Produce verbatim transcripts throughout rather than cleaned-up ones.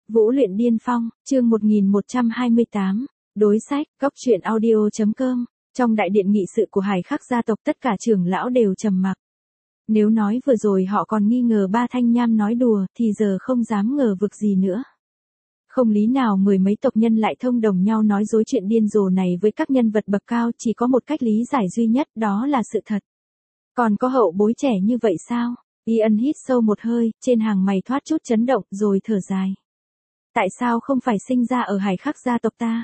Vũ luyện điên phong, chương một nghìn một trăm hai mươi tám, đối sách, góc truyện audio.com, trong đại điện nghị sự của Hải Khắc gia tộc tất cả trưởng lão đều trầm mặc. Nếu nói vừa rồi họ còn nghi ngờ ba thanh nham nói đùa thì giờ không dám ngờ vực gì nữa. Không lý nào mười mấy tộc nhân lại thông đồng nhau nói dối chuyện điên rồ này với các nhân vật bậc cao, chỉ có một cách lý giải duy nhất, đó là sự thật. Còn có hậu bối trẻ như vậy sao? Ian hít sâu một hơi, trên hàng mày thoát chút chấn động rồi thở dài. Tại sao không phải sinh ra ở Hải Khắc gia tộc ta?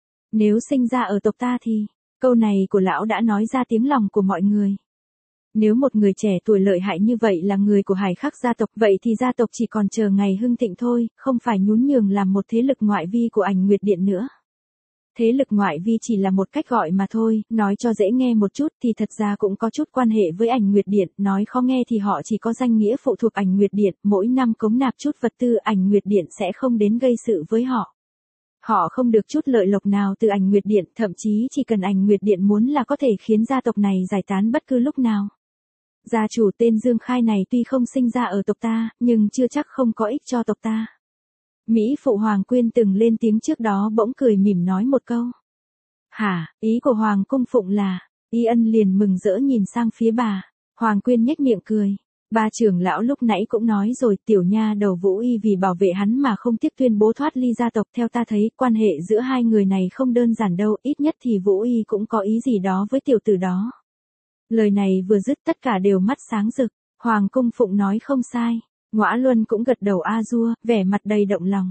Nếu sinh ra ở tộc ta thì, câu này của lão đã nói ra tiếng lòng của mọi người. Nếu một người trẻ tuổi lợi hại như vậy là người của Hải Khắc gia tộc, vậy thì gia tộc chỉ còn chờ ngày hưng thịnh thôi, không phải nhún nhường làm một thế lực ngoại vi của Ảnh Nguyệt Điện nữa. Thế lực ngoại vi chỉ là một cách gọi mà thôi, nói cho dễ nghe một chút thì thật ra cũng có chút quan hệ với Ảnh Nguyệt Điện, nói khó nghe thì họ chỉ có danh nghĩa phụ thuộc Ảnh Nguyệt Điện, mỗi năm cống nạp chút vật tư, Ảnh Nguyệt Điện sẽ không đến gây sự với họ. Họ không được chút lợi lộc nào từ Ảnh Nguyệt Điện, thậm chí chỉ cần Ảnh Nguyệt Điện muốn là có thể khiến gia tộc này giải tán bất cứ lúc nào. Gia chủ tên Dương Khai này tuy không sinh ra ở tộc ta, nhưng chưa chắc không có ích cho tộc ta. Mỹ phụ Hoàng Quyên từng lên tiếng trước đó bỗng cười mỉm nói một câu. Hả, ý của Hoàng Cung Phụng là, Ian liền mừng rỡ nhìn sang phía bà. Hoàng Quyên nhếch miệng cười. Ba trưởng lão lúc nãy cũng nói rồi, tiểu nha đầu Vũ Y vì bảo vệ hắn mà không tiếc tuyên bố thoát ly gia tộc. Theo ta thấy, quan hệ giữa hai người này không đơn giản đâu, ít nhất thì Vũ Y cũng có ý gì đó với tiểu tử đó. Lời này vừa dứt tất cả đều mắt sáng rực. Hoàng Cung Phụng nói không sai. Ngõa Luân cũng gật đầu a dua, vẻ mặt đầy động lòng.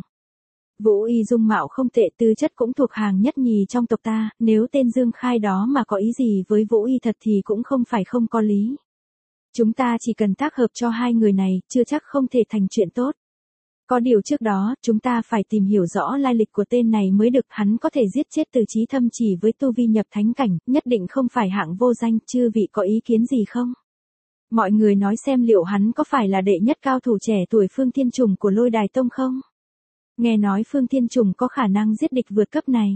Vũ Y dung mạo không tệ, tư chất cũng thuộc hàng nhất nhì trong tộc ta, nếu tên Dương Khai đó mà có ý gì với Vũ Y thật thì cũng không phải không có lý. Chúng ta chỉ cần tác hợp cho hai người này, chưa chắc không thể thành chuyện tốt. Có điều trước đó, chúng ta phải tìm hiểu rõ lai lịch của tên này mới được, hắn có thể giết chết Từ Chí Thâm chỉ với tu vi nhập thánh cảnh, nhất định không phải hạng vô danh, chư vị có ý kiến gì không? Mọi người nói xem liệu hắn có phải là đệ nhất cao thủ trẻ tuổi Phương Thiên Trùng của Lôi Đài Tông không? Nghe nói Phương Thiên Trùng có khả năng giết địch vượt cấp này.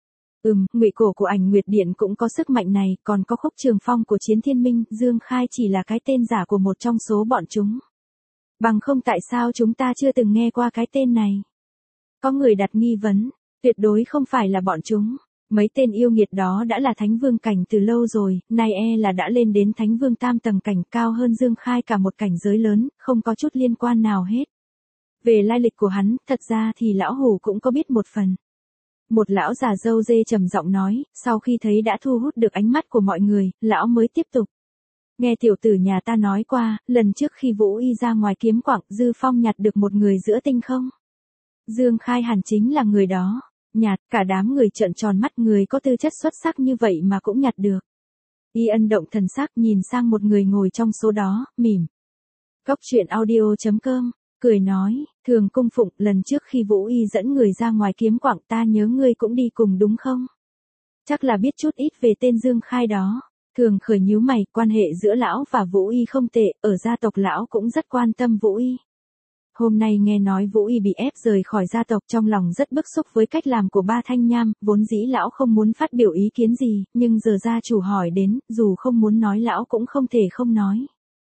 Ừm, ngụy cổ của Ảnh Nguyệt Điện cũng có sức mạnh này, còn có Khúc Trường Phong của Chiến Thiên Minh, Dương Khai chỉ là cái tên giả của một trong số bọn chúng. Bằng không tại sao chúng ta chưa từng nghe qua cái tên này? Có người đặt nghi vấn, tuyệt đối không phải là bọn chúng. Mấy tên yêu nghiệt đó đã là thánh vương cảnh từ lâu rồi, nay e là đã lên đến thánh vương tam tầng cảnh, cao hơn Dương Khai cả một cảnh giới lớn, không có chút liên quan nào hết. Về lai lịch của hắn, thật ra thì lão hủ cũng có biết một phần. Một lão già râu dê trầm giọng nói, sau khi thấy đã thu hút được ánh mắt của mọi người, lão mới tiếp tục. Nghe tiểu tử nhà ta nói qua, lần trước khi Vũ Y ra ngoài kiếm quặng, Dư Phong nhặt được một người giữa tinh không? Dương Khai hẳn chính là người đó. Nhạt, cả đám người trợn tròn mắt, người có tư chất xuất sắc như vậy mà cũng nhặt được. Ian động thần sắc nhìn sang một người ngồi trong số đó, mỉm. Góc truyện audio.com, cười nói, Thường Cung Phụng, lần trước khi Vũ Y dẫn người ra ngoài kiếm quặng ta nhớ ngươi cũng đi cùng đúng không? Chắc là biết chút ít về tên Dương Khai đó. Thường khởi nhíu mày, quan hệ giữa lão và Vũ Y không tệ, ở gia tộc lão cũng rất quan tâm Vũ Y. Hôm nay nghe nói Vũ Y bị ép rời khỏi gia tộc, trong lòng rất bức xúc với cách làm của ba thanh nham, vốn dĩ lão không muốn phát biểu ý kiến gì, nhưng giờ gia chủ hỏi đến, dù không muốn nói lão cũng không thể không nói.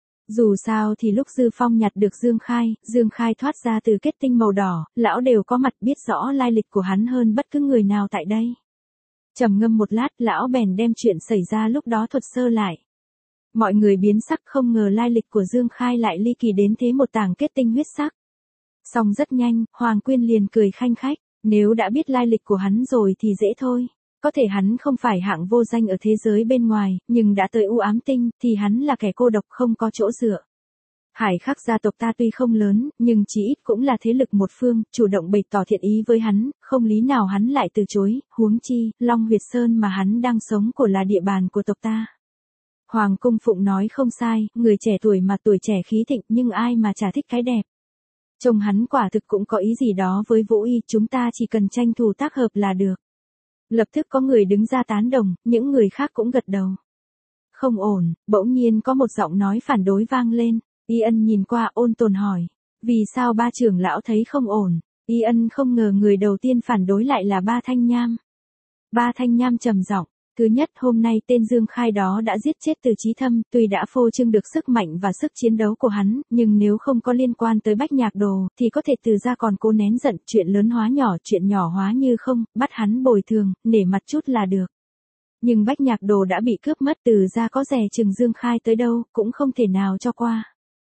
Dù sao thì lúc Dư Phong nhặt được Dương Khai, Dương Khai thoát ra từ kết tinh màu đỏ, lão đều có mặt biết rõ lai lịch của hắn hơn bất cứ người nào tại đây. Trầm ngâm một lát, lão bèn đem chuyện xảy ra lúc đó thuật sơ lại. Mọi người biến sắc, không ngờ lai lịch của Dương Khai lại ly kỳ đến thế, một tảng kết tinh huyết sắc. Xong rất nhanh, Hoàng Quyên liền cười khanh khách, nếu đã biết lai lịch của hắn rồi thì dễ thôi. Có thể hắn không phải hạng vô danh ở thế giới bên ngoài, nhưng đã tới U Ám Tinh, thì hắn là kẻ cô độc không có chỗ dựa. Hải Khắc gia tộc ta tuy không lớn, nhưng chí ít cũng là thế lực một phương, chủ động bày tỏ thiện ý với hắn, không lý nào hắn lại từ chối, huống chi, Long Huyệt Sơn mà hắn đang sống của là địa bàn của tộc ta. Hoàng Cung Phụng nói không sai, người trẻ tuổi mà tuổi trẻ khí thịnh, nhưng ai mà chả thích cái đẹp. Trông hắn quả thực cũng có ý gì đó với Vũ Y, chúng ta chỉ cần tranh thủ tác hợp là được. Lập tức có người đứng ra tán đồng, những người khác cũng gật đầu. Không ổn, bỗng nhiên có một giọng nói phản đối vang lên. Ian nhìn qua ôn tồn hỏi, vì sao ba trưởng lão thấy không ổn? Ian không ngờ người đầu tiên phản đối lại là ba thanh nham. Ba thanh nham trầm giọng, Thứ nhất, hôm nay tên Dương Khai đó đã giết chết Từ Chí Thâm, tuy đã phô trương được sức mạnh và sức chiến đấu của hắn, nhưng nếu không có liên quan tới Bách Nhạc Đồ, thì có thể Từ gia còn cố nén giận, chuyện lớn hóa nhỏ, chuyện nhỏ hóa như không, bắt hắn bồi thường, nể mặt chút là được. Nhưng Bách Nhạc Đồ đã bị cướp mất, Từ gia có dè chừng Dương Khai tới đâu, cũng không thể nào cho qua.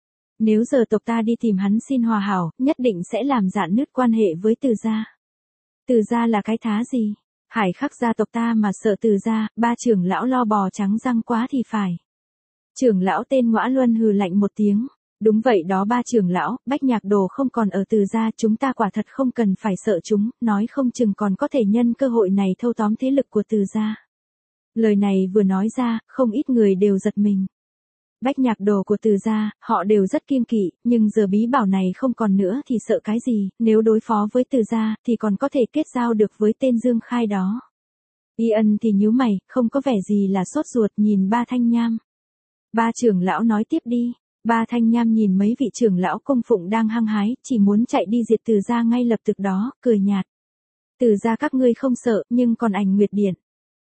Nếu giờ tộc ta đi tìm hắn xin hòa hảo, nhất định sẽ làm rạn nứt quan hệ với Từ gia. Từ gia là cái thá gì? Hải Khắc gia tộc ta mà sợ Từ gia, ba trưởng lão lo bò trắng răng quá thì phải. Trưởng lão tên Ngõa Luân hừ lạnh một tiếng. Đúng vậy đó ba trưởng lão, Bách Nhạc Đồ không còn ở Từ gia, chúng ta quả thật không cần phải sợ chúng, nói không chừng còn có thể nhân cơ hội này thâu tóm thế lực của Từ gia. Lời này vừa nói ra, không ít người đều giật mình. Bách Nhạc Đồ của Từ gia, họ đều rất kiêng kỵ, nhưng giờ bí bảo này không còn nữa thì sợ cái gì, nếu đối phó với Từ gia, thì còn có thể kết giao được với tên Dương Khai đó. Y Ân thì nhíu mày, không có vẻ gì là sốt ruột nhìn ba Thanh Nham. Ba trưởng lão nói tiếp đi. Ba Thanh Nham nhìn mấy vị trưởng lão cung phụng đang hăng hái, chỉ muốn chạy đi diệt Từ gia ngay lập tức đó, cười nhạt. Từ gia các ngươi không sợ, nhưng còn Ảnh Nguyệt Điện.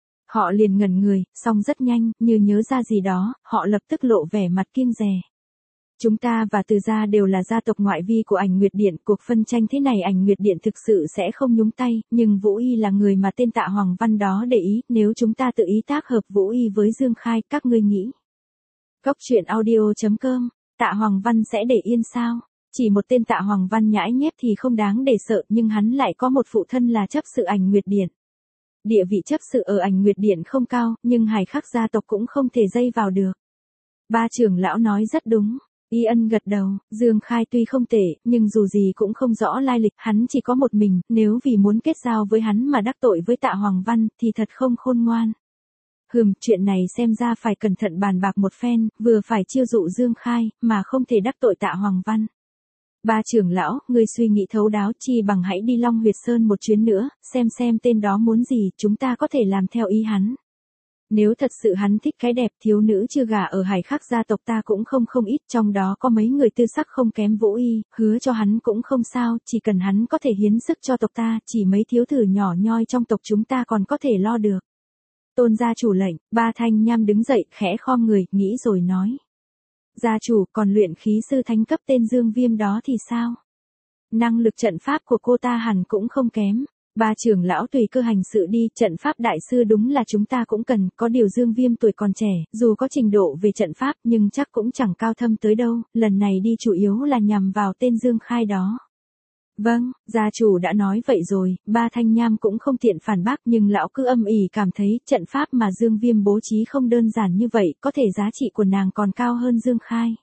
Họ liền ngẩn người, xong rất nhanh, như nhớ ra gì đó, họ lập tức lộ vẻ mặt kiêng dè. Chúng ta và Từ gia đều là gia tộc ngoại vi của Ảnh Nguyệt Điện, cuộc phân tranh thế này Ảnh Nguyệt Điện thực sự sẽ không nhúng tay, nhưng Vũ Y là người mà tên Tạ Hoàng Văn đó để ý, nếu chúng ta tự ý tác hợp Vũ Y với Dương Khai, các ngươi nghĩ. Góc truyện audio chấm com, Tạ Hoàng Văn sẽ để yên sao? Chỉ một tên Tạ Hoàng Văn nhãi nhép thì không đáng để sợ, nhưng hắn lại có một phụ thân là chấp sự Ảnh Nguyệt Điện. Địa vị chấp sự ở Ảnh Nguyệt Điện không cao, nhưng Hải Khắc gia tộc cũng không thể dây vào được. Ba trưởng lão nói rất đúng. Y Ân gật đầu, Dương Khai tuy không tệ, nhưng dù gì cũng không rõ lai lịch, hắn chỉ có một mình, nếu vì muốn kết giao với hắn mà đắc tội với Tạ Hoàng Văn, thì thật không khôn ngoan. Hừm, chuyện này xem ra phải cẩn thận bàn bạc một phen, vừa phải chiêu dụ Dương Khai, mà không thể đắc tội Tạ Hoàng Văn. Ba trưởng lão, ngươi suy nghĩ thấu đáo, chi bằng hãy đi Long Huyệt Sơn một chuyến nữa, xem xem tên đó muốn gì, chúng ta có thể làm theo ý hắn. Nếu thật sự hắn thích cái đẹp, thiếu nữ chưa gả ở Hải Khắc gia tộc ta cũng không không ít, trong đó có mấy người tư sắc không kém Vũ Y, hứa cho hắn cũng không sao, chỉ cần hắn có thể hiến sức cho tộc ta, chỉ mấy thiếu thử nhỏ nhoi trong tộc chúng ta còn có thể lo được. Tôn gia chủ lệnh, ba Thanh Nham đứng dậy, khẽ khom người, nghĩ rồi nói. Gia chủ, còn luyện khí sư thánh cấp tên Dương Viêm đó thì sao? Năng lực trận pháp của cô ta hẳn cũng không kém. Ba trưởng lão tùy cơ hành sự đi, trận pháp đại sư đúng là chúng ta cũng cần, có điều Dương Viêm tuổi còn trẻ, dù có trình độ về trận pháp nhưng chắc cũng chẳng cao thâm tới đâu, lần này đi chủ yếu là nhằm vào tên Dương Khai đó. Vâng, gia chủ đã nói vậy rồi, ba Thanh Nham cũng không tiện phản bác nhưng lão cứ âm ỉ cảm thấy trận pháp mà Dương Viêm bố trí không đơn giản như vậy, có thể giá trị của nàng còn cao hơn Dương Khai.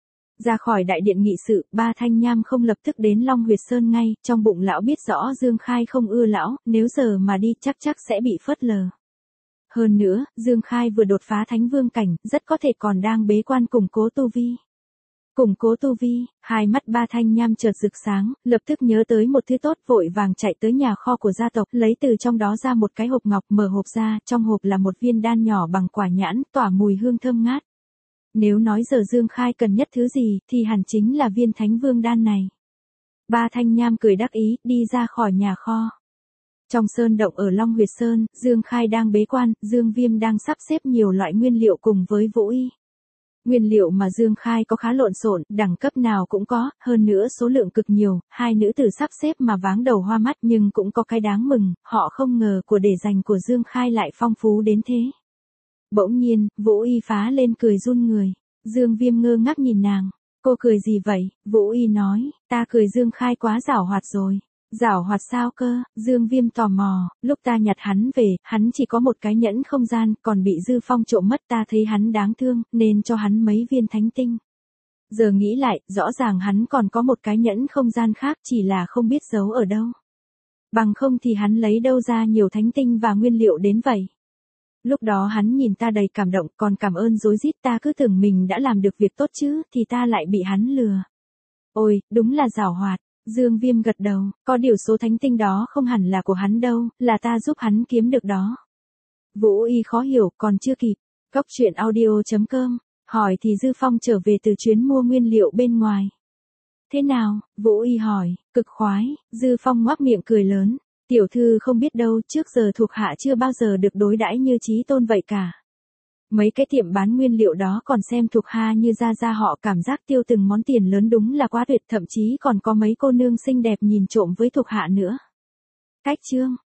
Ra khỏi đại điện nghị sự, ba Thanh Nham không lập tức đến Long Huyệt Sơn ngay, trong bụng lão biết rõ Dương Khai không ưa lão, nếu giờ mà đi chắc chắc sẽ bị phớt lờ. Hơn nữa, Dương Khai vừa đột phá thánh vương cảnh, rất có thể còn đang bế quan củng cố tu vi. Củng cố tu vi, hai mắt ba Thanh Nham chợt rực sáng, lập tức nhớ tới một thứ tốt, vội vàng chạy tới nhà kho của gia tộc, lấy từ trong đó ra một cái hộp ngọc, mở hộp ra, trong hộp là một viên đan nhỏ bằng quả nhãn, tỏa mùi hương thơm ngát. Nếu nói giờ Dương Khai cần nhất thứ gì, thì hẳn chính là viên thánh vương đan này. Ba Thanh Nham cười đắc ý, đi ra khỏi nhà kho. Trong sơn động ở Long Huyệt Sơn, Dương Khai đang bế quan, Dương Viêm đang sắp xếp nhiều loại nguyên liệu cùng với Vũ Y. Nguyên liệu mà Dương Khai có khá lộn xộn, đẳng cấp nào cũng có, hơn nữa số lượng cực nhiều, hai nữ tử sắp xếp mà váng đầu hoa mắt, nhưng cũng có cái đáng mừng, họ không ngờ của để dành của Dương Khai lại phong phú đến thế. Bỗng nhiên, Vũ Y phá lên cười run người. Dương Viêm ngơ ngác nhìn nàng. Cô cười gì vậy? Vũ Y nói, ta cười Dương Khai quá giảo hoạt rồi. Giảo hoạt sao cơ? Dương Viêm tò mò, lúc ta nhặt hắn về, hắn chỉ có một cái nhẫn không gian, còn bị Dư Phong trộm mất, ta thấy hắn đáng thương, nên cho hắn mấy viên thánh tinh. Giờ nghĩ lại, rõ ràng hắn còn có một cái nhẫn không gian khác, chỉ là không biết giấu ở đâu. Bằng không thì hắn lấy đâu ra nhiều thánh tinh và nguyên liệu đến vậy. Lúc đó hắn nhìn ta đầy cảm động, còn cảm ơn rối rít, ta cứ tưởng mình đã làm được việc tốt chứ, thì ta lại bị hắn lừa. Ôi, đúng là giảo hoạt. Dương Viêm gật đầu, có điều số thánh tinh đó không hẳn là của hắn đâu, là ta giúp hắn kiếm được đó. Vũ Y khó hiểu, còn chưa kịp. Góc truyện audio chấm com, hỏi thì Dư Phong trở về từ chuyến mua nguyên liệu bên ngoài. Thế nào? Vũ Y hỏi, cực khoái. Dư Phong ngoác miệng cười lớn. Tiểu thư không biết đâu, trước giờ thuộc hạ chưa bao giờ được đối đãi như chí tôn vậy cả. Mấy cái tiệm bán nguyên liệu đó còn xem thuộc hạ như ra ra họ, cảm giác tiêu từng món tiền lớn đúng là quá tuyệt, thậm chí còn có mấy cô nương xinh đẹp nhìn trộm với thuộc hạ nữa. Cách chương